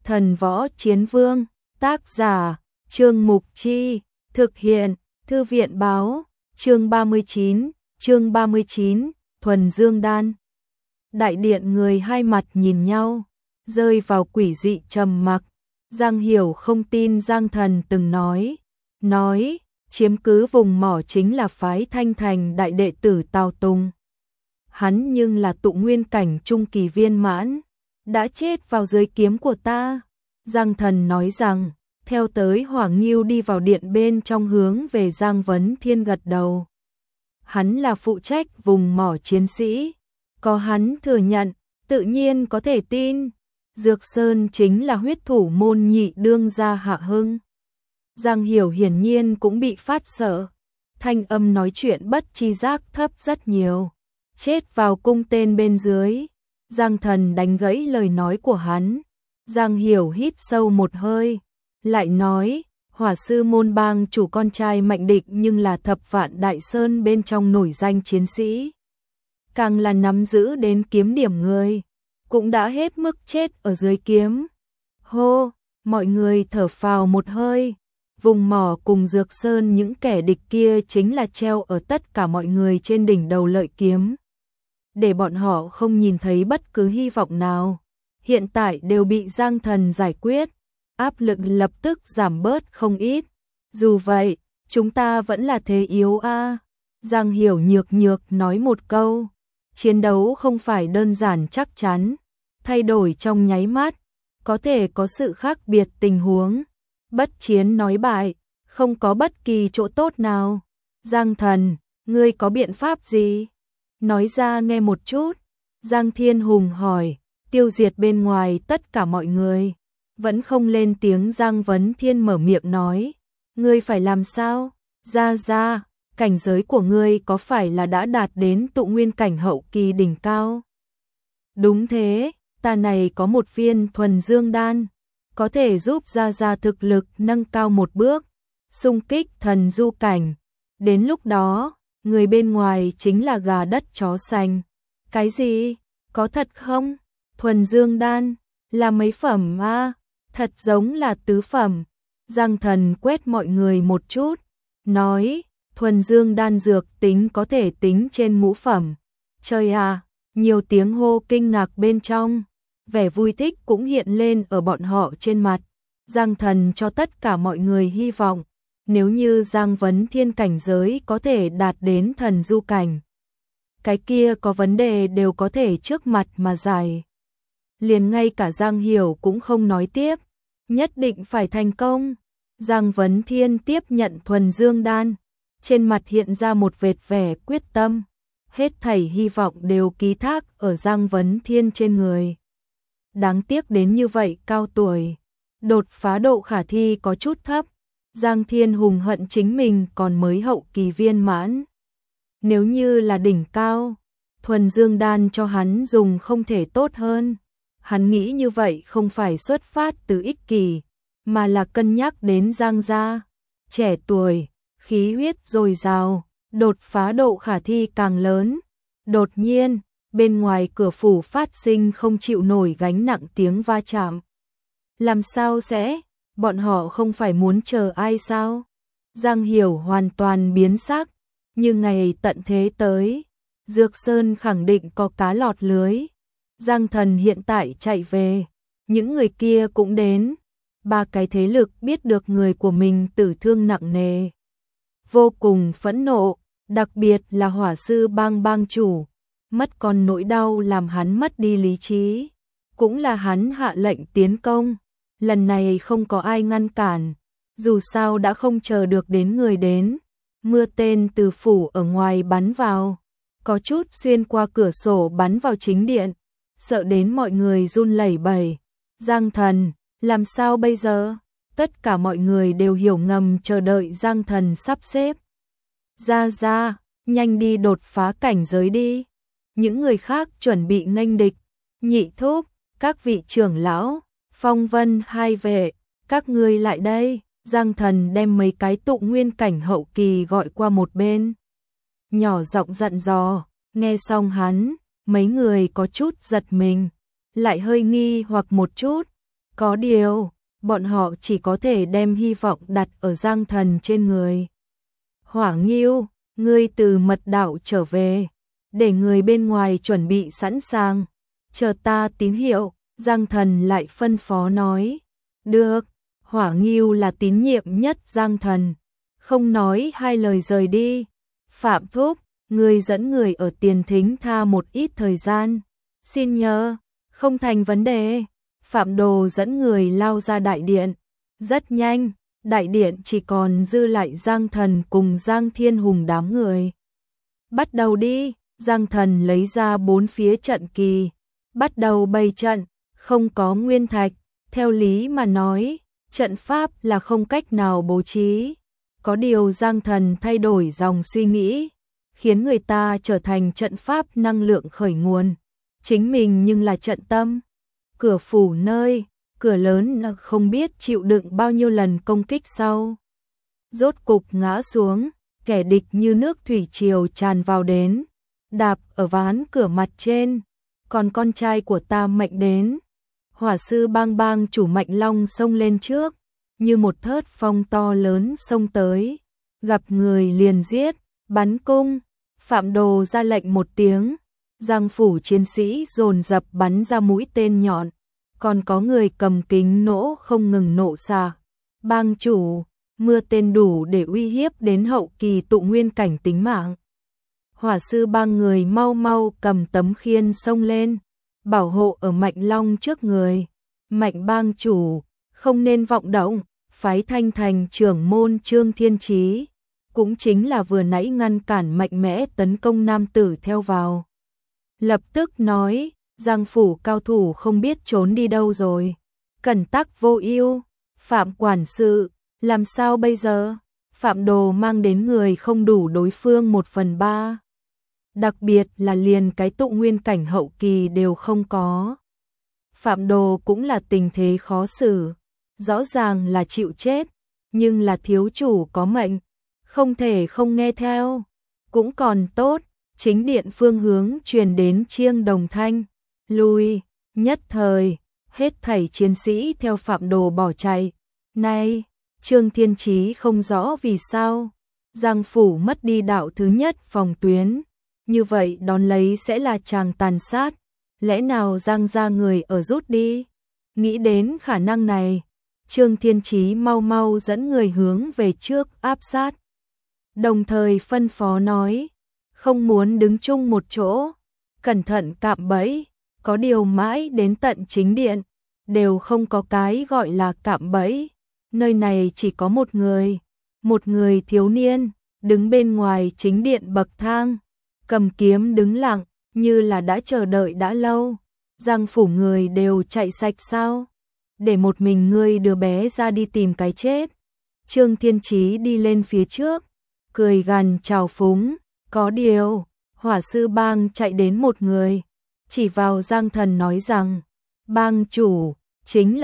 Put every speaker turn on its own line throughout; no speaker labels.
Thần Võ Chiến Vương, tác giả, Trương Mục Chi, thực hiện, Thư viện Báo, chương 39, Thuần Dương Đan. Đại điện người hai mặt nhìn nhau, rơi vào quỷ dị trầm mặc. Giang Hiểu không tin Giang Thần từng nói, chiếm cứ vùng mỏ chính là phái Thanh Thành đại đệ tử Tào Tùng. Hắn nhưng là tụ nguyên cảnh trung kỳ viên mãn, đã chết vào dưới kiếm của ta. Giang Thần nói rằng, theo tới Hoàng Nghiêu đi vào điện bên trong hướng về Giang Vấn Thiên gật đầu. Hắn là phụ trách vùng mỏ chiến sĩ, có hắn thừa nhận, tự nhiên có thể tin. Dược Sơn chính là huyết thủ môn nhị đương gia Hạ Hưng. Giang Hiểu hiển nhiên cũng bị phát sợ, thanh âm nói chuyện bất chi giác thấp rất nhiều. Chết vào cung tên bên dưới. Giang Thần đánh gãy lời nói của hắn. Giang Hiểu hít sâu một hơi, lại nói, Hỏa sư môn bang chủ con trai Mạnh Địch nhưng là thập vạn đại sơn bên trong nổi danh chiến sĩ. Càng là nắm giữ đến kiếm điểm người, cũng đã hết mức chết ở dưới kiếm. Hô, mọi người thở phào một hơi. Vùng mỏ cùng Dược Sơn những kẻ địch kia chính là treo ở tất cả mọi người trên đỉnh đầu lợi kiếm, để bọn họ không nhìn thấy bất cứ hy vọng nào. Hiện tại đều bị Giang Thần giải quyết, áp lực lập tức giảm bớt không ít. Dù vậy, chúng ta vẫn là thế yếu a. Giang Hiểu nhược nói một câu. Chiến đấu không phải đơn giản chắc chắn, thay đổi trong nháy mắt, có thể có sự khác biệt tình huống. Bất chiến nói bại, không có bất kỳ chỗ tốt nào. Giang Thần, ngươi có biện pháp gì? Nói ra nghe một chút. Giang Thiên Hùng hỏi. Tiêu diệt bên ngoài tất cả mọi người. Vẫn không lên tiếng. Giang Vấn Thiên mở miệng nói. Ngươi phải làm sao? Ra, cảnh giới của ngươi có phải là đã đạt đến tụ nguyên cảnh hậu kỳ đỉnh cao? Đúng thế, ta này có một viên thuần dương đan, có thể giúp ra thực lực nâng cao một bước, xung kích thần du cảnh. Đến lúc đó, người bên ngoài chính là gà đất chó sành. Cái gì? Có thật không? Thuần dương đan là mấy phẩm a? Thật giống là tứ phẩm. Giang Thần quét mọi người một chút, nói, thuần dương đan dược tính có thể tính trên ngũ phẩm. Trời à, nhiều tiếng hô kinh ngạc bên trong, vẻ vui thích cũng hiện lên ở bọn họ trên mặt. Giang Thần cho tất cả mọi người hy vọng, nếu như Giang Vấn Thiên cảnh giới có thể đạt đến thần du cảnh, cái kia có vấn đề đều có thể trước mặt mà giải. Liền ngay cả Giang Hiểu cũng không nói tiếp, nhất định phải thành công. Giang Vấn Thiên tiếp nhận thuần dương đan, trên mặt hiện ra một vệt vẻ quyết tâm, hết thảy hy vọng đều ký thác ở Giang Vấn Thiên trên người. Đáng tiếc đến như vậy cao tuổi, đột phá độ khả thi có chút thấp. Giang Thiên Hùng hận chính mình còn mới hậu kỳ viên mãn. Nếu như là đỉnh cao, thuần dương đan cho hắn dùng không thể tốt hơn. Hắn nghĩ như vậy không phải xuất phát từ ích kỷ, mà là cân nhắc đến Giang gia, trẻ tuổi, khí huyết dồi dào, đột phá độ khả thi càng lớn. Đột nhiên, bên ngoài cửa phủ phát sinh không chịu nổi gánh nặng tiếng va chạm. Làm sao sẽ? Bọn họ không phải muốn chờ ai sao? Giang Hiểu hoàn toàn biến sắc, nhưng ngày tận thế tới, Dược Sơn khẳng định có cá lọt lưới. Giang Thần hiện tại chạy về, những người kia cũng đến. Ba cái thế lực biết được người của mình tử thương nặng nề, vô cùng phẫn nộ, đặc biệt là Hỏa sư bang chủ, mất con nỗi đau làm hắn mất đi lý trí. Cũng là hắn hạ lệnh tiến công, lần này không có ai ngăn cản, dù sao đã không chờ được đến người đến. Mưa tên từ phủ ở ngoài bắn vào, có chút xuyên qua cửa sổ bắn vào chính điện, sợ đến mọi người run lẩy bẩy. Giang Thần, làm sao bây giờ? Tất cả mọi người đều hiểu ngầm chờ đợi Giang Thần sắp xếp. Ra, nhanh đi đột phá cảnh giới đi. Những người khác chuẩn bị nghênh địch. Nhị thúc, các vị trưởng lão, Phong Vân hai vệ, các ngươi lại đây. Giang Thần đem mấy cái tụ nguyên cảnh hậu kỳ gọi qua một bên, nhỏ giọng dặn dò. Nghe xong hắn, mấy người có chút giật mình, lại hơi nghi hoặc một chút. Có điều, bọn họ chỉ có thể đem hy vọng đặt ở Giang Thần trên người. Hỏa Nghiêu, ngươi từ mật đạo trở về, để người bên ngoài chuẩn bị sẵn sàng, chờ ta tín hiệu. Giang Thần lại phân phó nói. Được, Hỏa Nghiêu là tín nhiệm nhất Giang Thần, không nói hai lời rời đi. Phạm thúc, ngươi dẫn người ở Tiền Thính tha một ít thời gian. Xin nhờ, không thành vấn đề. Phạm Đồ dẫn người lao ra đại điện. Rất nhanh, đại điện chỉ còn dư lại Giang Thần cùng Giang Thiên Hùng đám người. Bắt đầu đi, Giang Thần lấy ra 4 phía trận kỳ, bắt đầu bày trận. Không có nguyên thạch, theo lý mà nói, trận pháp là không cách nào bố trí. Có điều Giang Thần thay đổi dòng suy nghĩ, khiến người ta trở thành trận pháp năng lượng khởi nguồn. Chính mình nhưng là trận tâm. Cửa phủ nơi, cửa lớn không biết chịu đựng bao nhiêu lần công kích sau. Rốt cục ngã xuống, kẻ địch như nước thủy triều tràn vào đến, đạp ở ván cửa mặt trên. Còn con trai của ta Mạnh đến. Hỏa sư Bang Bang chủ Mạnh Long xông lên trước, như một thớt phong to lớn xông tới, gặp người liền giết, bắn cung. Phạm Đồ ra lệnh một tiếng, Giang phủ chiến sĩ dồn dập bắn ra mũi tên nhọn, còn có người cầm kính nỗ không ngừng nổ xạ. Bang chủ, mưa tên đủ để uy hiếp đến hậu kỳ tụ nguyên cảnh tính mạng. Hỏa sư Bang người mau mau cầm tấm khiên xông lên, bảo hộ ở Mạnh Long trước người. Mạnh bang chủ, không nên vọng động, phái Thanh Thành trưởng môn Trương Thiên Chí, cũng chính là vừa nãy ngăn cản mạnh mẽ tấn công nam tử theo vào. Lập tức nói, Giang phủ cao thủ không biết trốn đi đâu rồi. Cẩn tắc vô ưu, Phạm quản sự, làm sao bây giờ? Phạm Đồ mang đến người không đủ đối phương 1/3. Đặc biệt là liền cái tụ nguyên cảnh hậu kỳ đều không có. Phạm Đồ cũng là tình thế khó xử, rõ ràng là chịu chết, nhưng là thiếu chủ có mệnh, không thể không nghe theo. Cũng còn tốt, chính điện phương hướng truyền đến chiêng đồng thanh, lui, nhất thời, hết thảy chiến sĩ theo Phạm Đồ bỏ chạy. Này, Trương Thiên Chí không rõ vì sao, Giang phủ mất đi đạo thứ nhất phòng tuyến, như vậy đón lấy sẽ là tràng tàn sát. Lẽ nào Giang gia người ở rút đi? Nghĩ đến khả năng này, Trương Thiên Chí mau mau dẫn người hướng về trước áp sát. Đồng thời phân phó nói, không muốn đứng chung một chỗ, cẩn thận cạm bẫy. Có điều mãi đến tận chính điện, đều không có cái gọi là cạm bẫy. Nơi này chỉ có một người thiếu niên, đứng bên ngoài chính điện bậc thang, cầm kiếm đứng lặng, như là đã chờ đợi đã lâu. Giang phủ người đều chạy sạch sao? Để một mình ngươi đứa bé ra đi tìm cái chết. Trương Thiên Chí đi lên phía trước, cười gằn chào phúng. Có điều, Hỏa sư Bang chạy đến một người, chỉ vào Giang Thần nói rằng, bang chủ, chính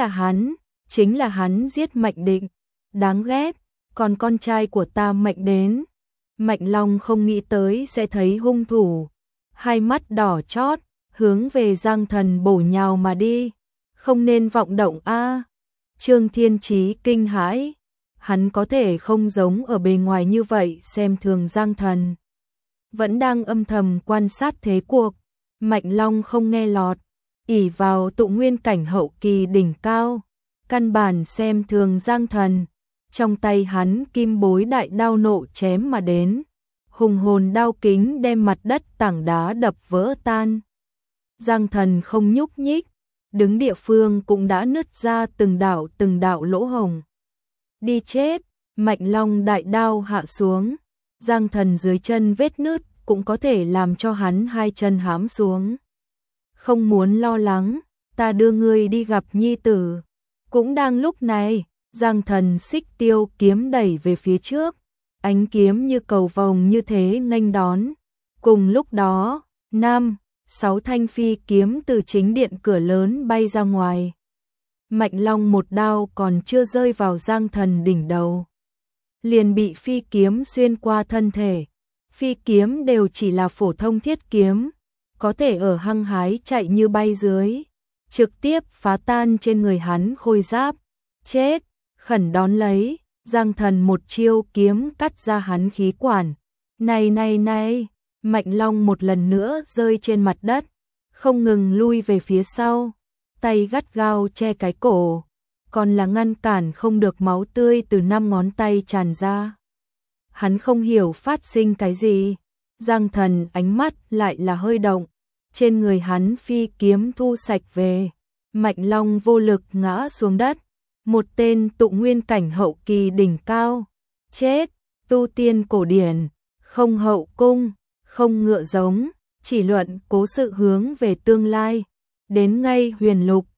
là hắn giết Mạnh Định, đáng ghét, còn con trai của ta Mạnh đến. Mạnh Long không nghĩ tới sẽ thấy hung thủ, hai mắt đỏ chót, hướng về Giang Thần bổ nhào mà đi. Không nên vọng động a. Trương Thiên Chí kinh hãi, hắn có thể không giống ở bề ngoài như vậy xem thường Giang Thần. Vẫn đang âm thầm quan sát thế cuộc, Mạnh Long không nghe lọt, ỷ vào tụ nguyên cảnh hậu kỳ đỉnh cao, căn bản xem thường Giang Thần. Trong tay hắn kim bối đại đao nộ chém mà đến, hùng hồn đao kính đem mặt đất tảng đá đập vỡ tan. Giang Thần không nhúc nhích, đứng địa phương cũng đã nứt ra từng đạo lỗ hồng. Đi chết, Mạnh Long đại đao hạ xuống, Giang Thần dưới chân vết nứt cũng có thể làm cho hắn hai chân hãm xuống. Không muốn lo lắng, ta đưa ngươi đi gặp nhi tử. Cũng đang lúc này, Giang Thần xích tiêu kiếm đẩy về phía trước, ánh kiếm như cầu vồng như thế nghênh đón. Cùng lúc đó, 5-6 thanh phi kiếm từ chính điện cửa lớn bay ra ngoài. Mạnh Long một đao còn chưa rơi vào Giang Thần đỉnh đầu, liền bị phi kiếm xuyên qua thân thể. Phi kiếm đều chỉ là phổ thông thiết kiếm, có thể ở hăng hái chạy như bay dưới trực tiếp phá tan trên người hắn khôi giáp. Chết, khẩn đón lấy, Giang Thần một chiêu kiếm cắt ra hắn khí quản. Này, Mạnh Long một lần nữa rơi trên mặt đất, không ngừng lui về phía sau, tay gắt gao che cái cổ, còn là ngăn cản không được máu tươi từ 5 ngón tay tràn ra. Hắn không hiểu phát sinh cái gì, Giang Thần ánh mắt lại là hơi động, trên người hắn phi kiếm thu sạch về, Mạnh Long vô lực ngã xuống đất, một tên tụ nguyên cảnh hậu kỳ đỉnh cao, chết, tu tiên cổ điển, không hậu cung, không ngựa giống, chỉ luận cố sự hướng về tương lai, đến ngay huyền lục,